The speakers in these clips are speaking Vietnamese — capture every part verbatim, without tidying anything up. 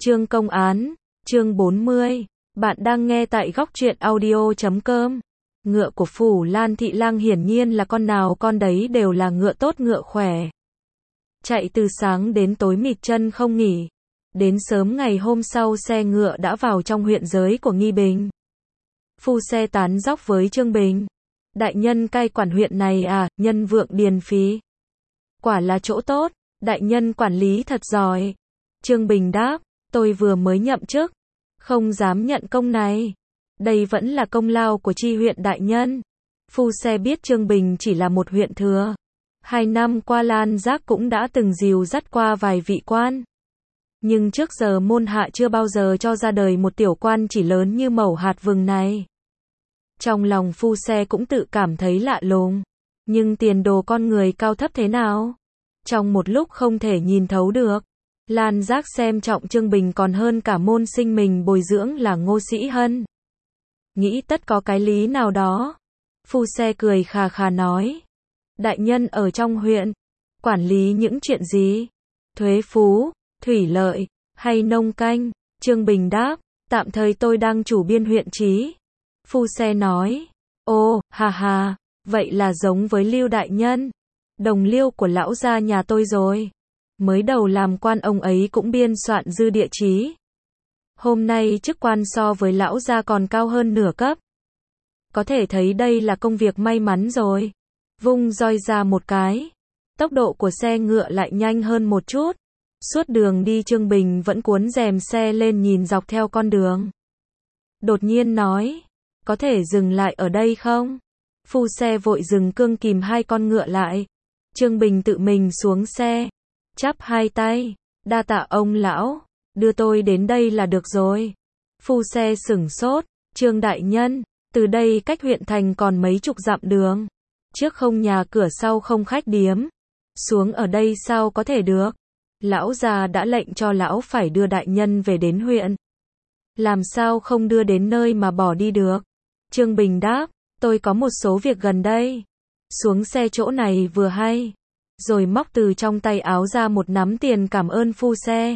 Chương công án, chương bốn mươi. Bạn đang nghe tại góc truyện audio chấm com. Ngựa của Phủ Lan Thị Lang hiển nhiên là con nào con đấy đều là ngựa tốt ngựa khỏe. Chạy từ sáng đến tối mịt chân không nghỉ. Đến sớm ngày hôm sau xe ngựa đã vào trong huyện giới của Nghi Bình. Phu xe tán dóc với Trương Bình. Đại nhân cai quản huyện này à, nhân vượng điền phí. Quả là chỗ tốt, đại nhân quản lý thật giỏi. Trương Bình đáp, tôi vừa mới nhậm chức, không dám nhận công này. Đây vẫn là công lao của chi huyện đại nhân. Phu xe biết Trương Bình chỉ là một huyện thừa. Hai năm qua Lan Giác cũng đã từng dìu dắt qua vài vị quan. Nhưng trước giờ môn hạ chưa bao giờ cho ra đời một tiểu quan chỉ lớn như mẩu hạt vừng này. Trong lòng phu xe cũng tự cảm thấy lạ lùng. Nhưng tiền đồ con người cao thấp thế nào? Trong một lúc không thể nhìn thấu được. Lan Giác xem trọng Trương Bình còn hơn cả môn sinh mình bồi dưỡng là Ngô Sĩ Hân. Nghĩ tất có cái lý nào đó. Phu xe cười khà khà nói. Đại nhân ở trong huyện, quản lý những chuyện gì? Thuế phú, thủy lợi, hay nông canh? Trương Bình đáp, tạm thời tôi đang chủ biên huyện trí. Phu xe nói, ô, hà hà, vậy là giống với Lưu đại nhân, đồng liêu của lão gia nhà tôi rồi. Mới đầu làm quan ông ấy cũng biên soạn dư địa chí. Hôm nay chức quan so với lão gia còn cao hơn nửa cấp. Có thể thấy đây là công việc may mắn rồi. Vung roi ra một cái. Tốc độ của xe ngựa lại nhanh hơn một chút. Suốt đường đi Trương Bình vẫn cuốn rèm xe lên nhìn dọc theo con đường. Đột nhiên nói, có thể dừng lại ở đây không? Phu xe vội dừng cương kìm hai con ngựa lại. Trương Bình tự mình xuống xe. Chắp hai tay, đa tạ ông lão, đưa tôi đến đây là được rồi. Phu xe sửng sốt, Trương đại nhân, từ đây cách huyện thành còn mấy chục dặm đường. Trước không nhà cửa sau không khách điếm. Xuống ở đây sao có thể được? Lão già đã lệnh cho lão phải đưa đại nhân về đến huyện. Làm sao không đưa đến nơi mà bỏ đi được? Trương Bình đáp, tôi có một số việc gần đây. Xuống xe chỗ này vừa hay. Rồi móc từ trong tay áo ra một nắm tiền cảm ơn phu xe.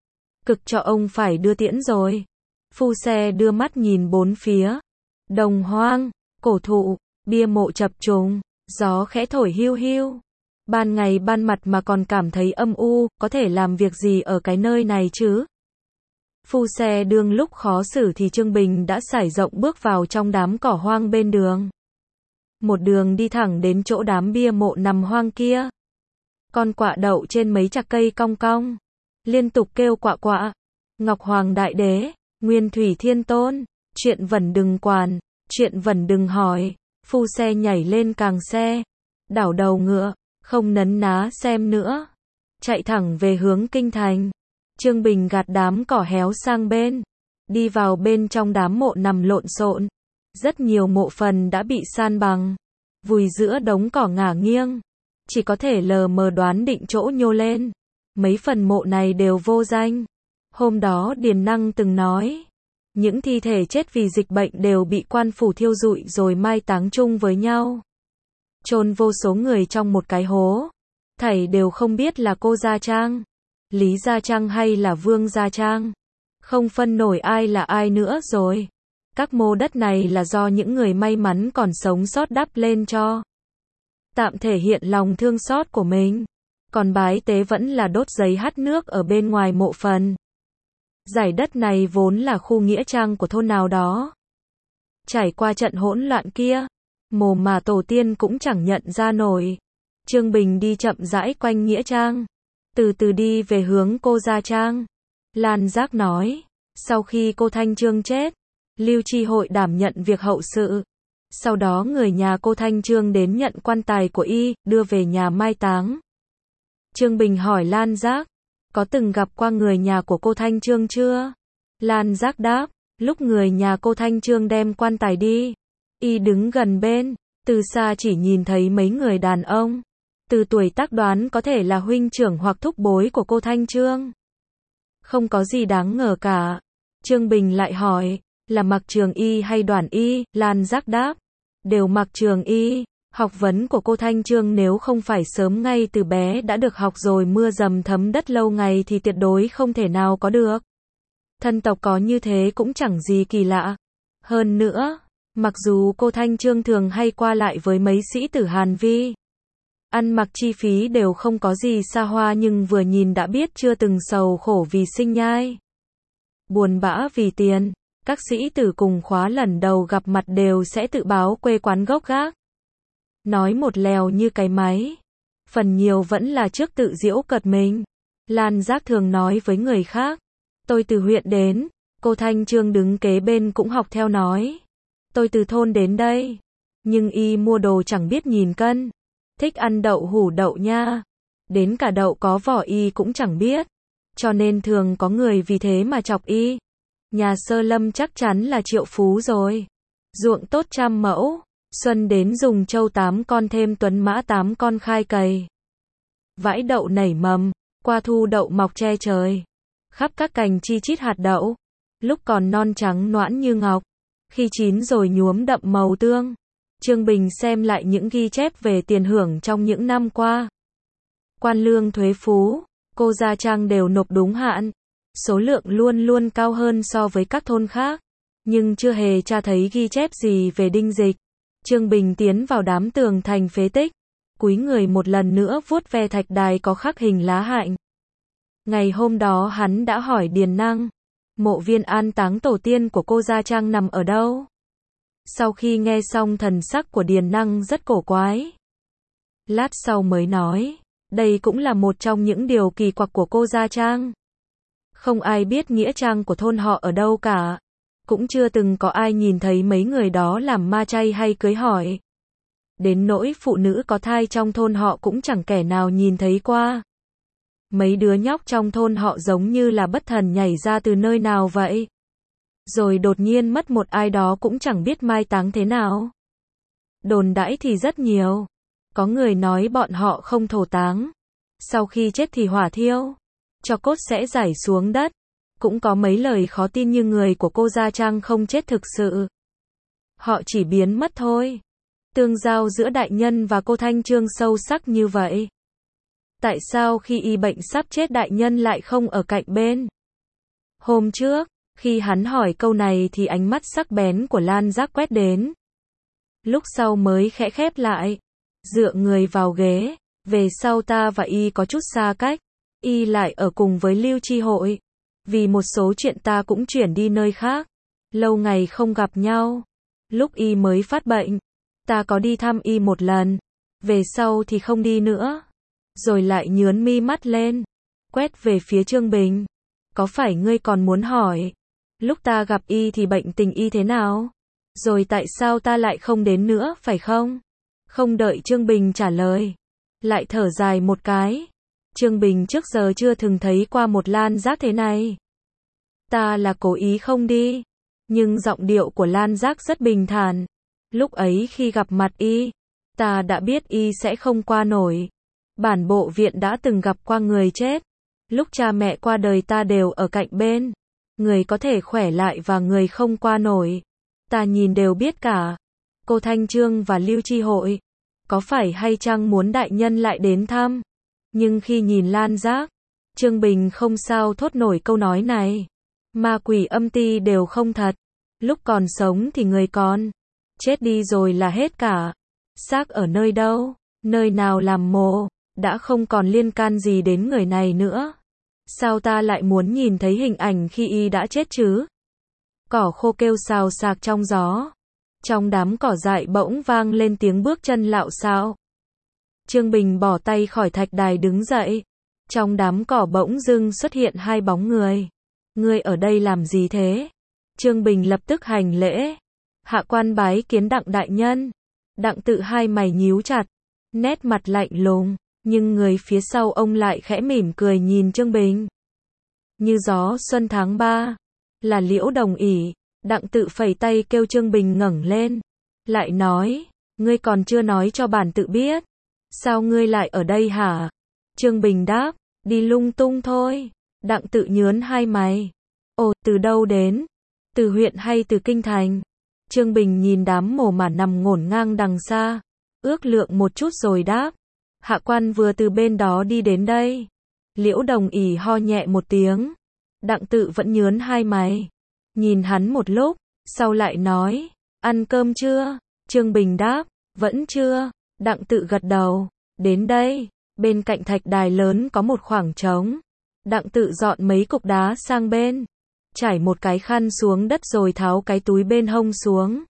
Cực cho ông phải đưa tiễn rồi. Phu xe đưa mắt nhìn bốn phía. Đồng hoang, cổ thụ, bia mộ chập trùng, gió khẽ thổi hiu hiu. Ban ngày ban mặt mà còn cảm thấy âm u, có thể làm việc gì ở cái nơi này chứ? Phu xe đương lúc khó xử thì Trương Bình đã sải rộng bước vào trong đám cỏ hoang bên đường. Một đường đi thẳng đến chỗ đám bia mộ nằm hoang kia. Con quạ đậu trên mấy chạc cây cong cong, liên tục kêu quạ quạ. Ngọc Hoàng Đại Đế, Nguyên Thủy Thiên Tôn, chuyện vẩn đừng quản, chuyện vẩn đừng hỏi. Phu xe nhảy lên càng xe, đảo đầu ngựa, không nấn ná xem nữa, chạy thẳng về hướng kinh thành. Trương Bình gạt đám cỏ héo sang bên, đi vào bên trong đám mộ nằm lộn xộn. Rất nhiều mộ phần đã bị san bằng, vùi giữa đống cỏ ngả nghiêng. Chỉ có thể lờ mờ đoán định chỗ nhô lên. Mấy phần mộ này đều vô danh. Hôm đó Điền Năng từng nói, những thi thể chết vì dịch bệnh đều bị quan phủ thiêu rụi rồi mai táng chung với nhau. Chôn vô số người trong một cái hố. Thảy đều không biết là cô Gia Trang, Lý Gia Trang hay là Vương Gia Trang. Không phân nổi ai là ai nữa rồi. Các mô đất này là do những người may mắn còn sống sót đắp lên cho. Tạm thể hiện lòng thương xót của mình. Còn bái tế vẫn là đốt giấy hắt nước ở bên ngoài mộ phần. Giải đất này vốn là khu nghĩa trang của thôn nào đó. Trải qua trận hỗn loạn kia, mồ mà tổ tiên cũng chẳng nhận ra nổi. Trương Bình đi chậm rãi quanh nghĩa trang, từ từ đi về hướng cô Gia Trang. Lan Giác nói, sau khi cô Thanh Trương chết, Lưu Tri hội đảm nhận việc hậu sự. Sau đó người nhà cô Thanh Trương đến nhận quan tài của y, đưa về nhà mai táng. Trương Bình hỏi Lan Giác, có từng gặp qua người nhà của cô Thanh Trương chưa? Lan Giác đáp, lúc người nhà cô Thanh Trương đem quan tài đi, y đứng gần bên, từ xa chỉ nhìn thấy mấy người đàn ông. Từ tuổi tác đoán có thể là huynh trưởng hoặc thúc bối của cô Thanh Trương. Không có gì đáng ngờ cả. Trương Bình lại hỏi, là mặc trường y hay đoàn y? Lan Giác đáp, đều mặc trường y. Học vấn của cô Thanh Trương nếu không phải sớm ngay từ bé đã được học rồi mưa dầm thấm đất lâu ngày thì tuyệt đối không thể nào có được. Thân tộc có như thế cũng chẳng gì kỳ lạ. Hơn nữa, mặc dù cô Thanh Trương thường hay qua lại với mấy sĩ tử Hàn Vi, ăn mặc chi phí đều không có gì xa hoa, nhưng vừa nhìn đã biết chưa từng sầu khổ vì sinh nhai, buồn bã vì tiền. Các sĩ tử cùng khóa lần đầu gặp mặt đều sẽ tự báo quê quán gốc gác, nói một lèo như cái máy. Phần nhiều vẫn là trước tự giễu cợt mình. Lan Giác thường nói với người khác, tôi từ huyện đến. Cô Thanh Trương đứng kế bên cũng học theo nói, tôi từ thôn đến đây. Nhưng y mua đồ chẳng biết nhìn cân, thích ăn đậu hủ đậu nha, đến cả đậu có vỏ y cũng chẳng biết, cho nên thường có người vì thế mà chọc y. Nhà Sơ Lâm chắc chắn là triệu phú rồi, ruộng tốt trăm mẫu, xuân đến dùng trâu tám con thêm tuấn mã tám con khai cày, vãi đậu nảy mầm, qua thu đậu mọc che trời, khắp các cành chi chít hạt đậu, lúc còn non trắng noãn như ngọc, khi chín rồi nhuốm đậm màu tương. Trương Bình xem lại những ghi chép về tiền hưởng trong những năm qua. Quan lương thuế phú, cô Gia Trang đều nộp đúng hạn, số lượng luôn luôn cao hơn so với các thôn khác, nhưng chưa hề tra thấy ghi chép gì về Đinh Dịch. Trương Bình tiến vào đám tường thành phế tích, cúi người một lần nữa vuốt ve thạch đài có khắc hình lá hạnh. Ngày hôm đó hắn đã hỏi Điền Năng, mộ viên an táng tổ tiên của cô Gia Trang nằm ở đâu? Sau khi nghe xong thần sắc của Điền Năng rất cổ quái. Lát sau mới nói, đây cũng là một trong những điều kỳ quặc của cô Gia Trang. Không ai biết nghĩa trang của thôn họ ở đâu cả. Cũng chưa từng có ai nhìn thấy mấy người đó làm ma chay hay cưới hỏi. Đến nỗi phụ nữ có thai trong thôn họ cũng chẳng kẻ nào nhìn thấy qua. Mấy đứa nhóc trong thôn họ giống như là bất thần nhảy ra từ nơi nào vậy. Rồi đột nhiên mất một ai đó cũng chẳng biết mai táng thế nào. Đồn đãi thì rất nhiều. Có người nói bọn họ không thổ táng, sau khi chết thì hỏa thiêu, cho cốt sẽ rải xuống đất. Cũng có mấy lời khó tin như người của cô Gia Trang không chết thực sự, họ chỉ biến mất thôi. Tương giao giữa đại nhân và cô Thanh Trương sâu sắc như vậy. Tại sao khi y bệnh sắp chết đại nhân lại không ở cạnh bên? Hôm trước, khi hắn hỏi câu này thì ánh mắt sắc bén của Lan Giác quét đến. Lúc sau mới khẽ khép lại, dựa người vào ghế. Về sau ta và y có chút xa cách, y lại ở cùng với Lưu Chi Hội. Vì một số chuyện ta cũng chuyển đi nơi khác, lâu ngày không gặp nhau. Lúc y mới phát bệnh, ta có đi thăm y một lần, về sau thì không đi nữa. Rồi lại nhướng mi mắt lên, quét về phía Trương Bình. Có phải ngươi còn muốn hỏi, lúc ta gặp y thì bệnh tình y thế nào? Rồi tại sao ta lại không đến nữa, phải không? Không đợi Trương Bình trả lời, lại thở dài một cái. Trương Bình trước giờ chưa từng thấy qua một Lan Giác thế này. Ta là cố ý không đi. Nhưng giọng điệu của Lan Giác rất bình thản. Lúc ấy khi gặp mặt y, ta đã biết y sẽ không qua nổi. Bản bộ viện đã từng gặp qua người chết. Lúc cha mẹ qua đời ta đều ở cạnh bên. Người có thể khỏe lại và người không qua nổi, ta nhìn đều biết cả. Cô Thanh Trương và Lưu Chi Hội, có phải hay chăng muốn đại nhân lại đến thăm? Nhưng khi nhìn Lan Giác, Trương Bình không sao thốt nổi câu nói này. Ma quỷ âm ti đều không thật. Lúc còn sống thì người còn, chết đi rồi là hết cả. Xác ở nơi đâu, nơi nào làm mồ, đã không còn liên can gì đến người này nữa. Sao ta lại muốn nhìn thấy hình ảnh khi y đã chết chứ? Cỏ khô kêu xào xạc trong gió. Trong đám cỏ dại bỗng vang lên tiếng bước chân lạo xạo. Trương Bình bỏ tay khỏi thạch đài đứng dậy. Trong đám cỏ bỗng dưng xuất hiện hai bóng người. Ngươi ở đây làm gì thế? Trương Bình lập tức hành lễ. Hạ quan bái kiến Đặng đại nhân. Đặng Tự hai mày nhíu chặt, nét mặt lạnh lùng, nhưng người phía sau ông lại khẽ mỉm cười nhìn Trương Bình. Như gió xuân tháng ba, là Liễu Đồng ỉ. Đặng Tự phẩy tay kêu Trương Bình ngẩng lên, lại nói, ngươi còn chưa nói cho bản tự biết, sao ngươi lại ở đây hả? Trương Bình đáp, đi lung tung thôi. Đặng Tự nhướng hai mày, ồ, từ đâu đến? Từ huyện hay từ kinh thành? Trương Bình nhìn đám mồ mà nằm ngổn ngang đằng xa, ước lượng một chút rồi đáp, hạ quan vừa từ bên đó đi đến đây. Liễu Đồng ỉ ho nhẹ một tiếng, Đặng Tự vẫn nhớn hai mày, nhìn hắn một lúc, sau lại nói, ăn cơm chưa? Trương Bình đáp, vẫn chưa. Đặng Tự gật đầu, đến đây, bên cạnh thạch đài lớn có một khoảng trống. Đặng Tự dọn mấy cục đá sang bên, trải một cái khăn xuống đất rồi tháo cái túi bên hông xuống.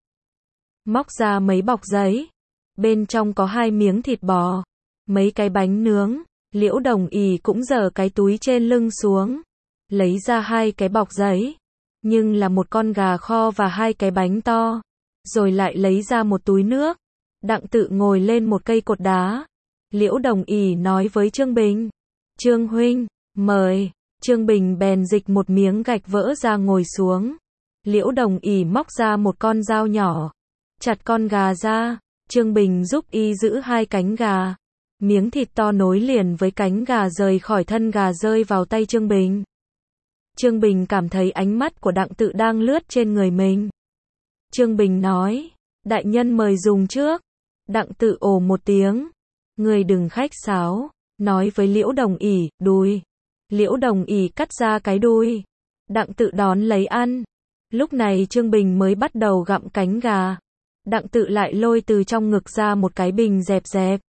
Móc ra mấy bọc giấy, bên trong có hai miếng thịt bò, mấy cái bánh nướng. Liễu Đồng Ỷ cũng giở cái túi trên lưng xuống, lấy ra hai cái bọc giấy, nhưng là một con gà kho và hai cái bánh to, rồi lại lấy ra một túi nước. Đặng Tự ngồi lên một cây cột đá. Liễu Đồng Ỷ nói với Trương Bình, Trương huynh, mời. Trương Bình bèn dịch một miếng gạch vỡ ra ngồi xuống. Liễu Đồng Ỷ móc ra một con dao nhỏ, chặt con gà ra. Trương Bình giúp y giữ hai cánh gà. Miếng thịt to nối liền với cánh gà rời khỏi thân gà rơi vào tay Trương Bình. Trương Bình cảm thấy ánh mắt của Đặng Tự đang lướt trên người mình. Trương Bình nói, đại nhân mời dùng trước. Đặng Tự ồ một tiếng, người đừng khách sáo, nói với Liễu Đồng Ỷ, đùi. Liễu Đồng Ỷ cắt ra cái đùi. Đặng Tự đón lấy ăn. Lúc này Trương Bình mới bắt đầu gặm cánh gà. Đặng Tự lại lôi từ trong ngực ra một cái bình dẹp dẹp.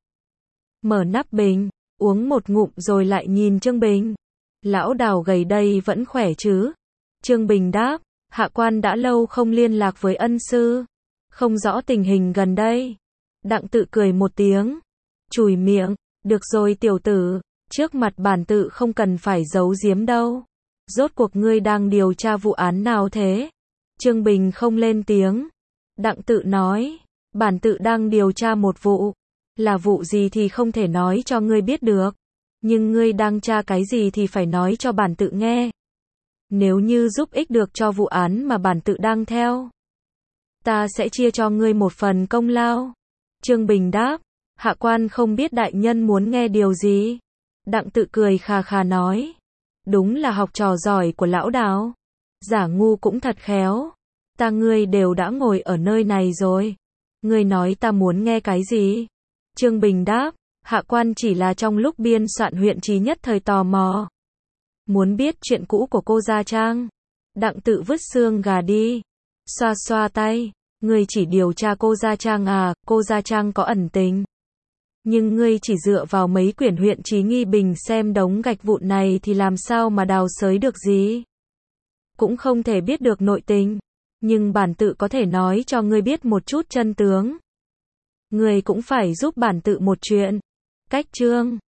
Mở nắp bình, uống một ngụm rồi lại nhìn Trương Bình. Lão Đào gầy đây vẫn khỏe chứ? Trương Bình đáp, hạ quan đã lâu không liên lạc với ân sư, không rõ tình hình gần đây. Đặng Tự cười một tiếng, chùi miệng, được rồi tiểu tử, trước mặt bản tự không cần phải giấu giếm đâu. Rốt cuộc ngươi đang điều tra vụ án nào thế? Trương Bình không lên tiếng. Đặng Tự nói, bản tự đang điều tra một vụ. Là vụ gì thì không thể nói cho ngươi biết được. Nhưng ngươi đang tra cái gì thì phải nói cho bản tự nghe. Nếu như giúp ích được cho vụ án mà bản tự đang theo, ta sẽ chia cho ngươi một phần công lao. Trương Bình đáp, hạ quan không biết đại nhân muốn nghe điều gì. Đặng Tự cười khà khà nói, đúng là học trò giỏi của lão Đào. Giả ngu cũng thật khéo. Ta ngươi đều đã ngồi ở nơi này rồi. Ngươi nói ta muốn nghe cái gì? Trương Bình đáp, hạ quan chỉ là trong lúc biên soạn huyện trí nhất thời tò mò. Muốn biết chuyện cũ của cô Gia Trang. Đặng Tự vứt xương gà đi. Xoa xoa tay. Ngươi chỉ điều tra cô Gia Trang à, cô Gia Trang có ẩn tình. Nhưng ngươi chỉ dựa vào mấy quyển huyện trí nghi bình xem đống gạch vụn này thì làm sao mà đào xới được gì. Cũng không thể biết được nội tình. Nhưng bản tự có thể nói cho ngươi biết một chút chân tướng. Ngươi cũng phải giúp bản tự một chuyện. Cách chương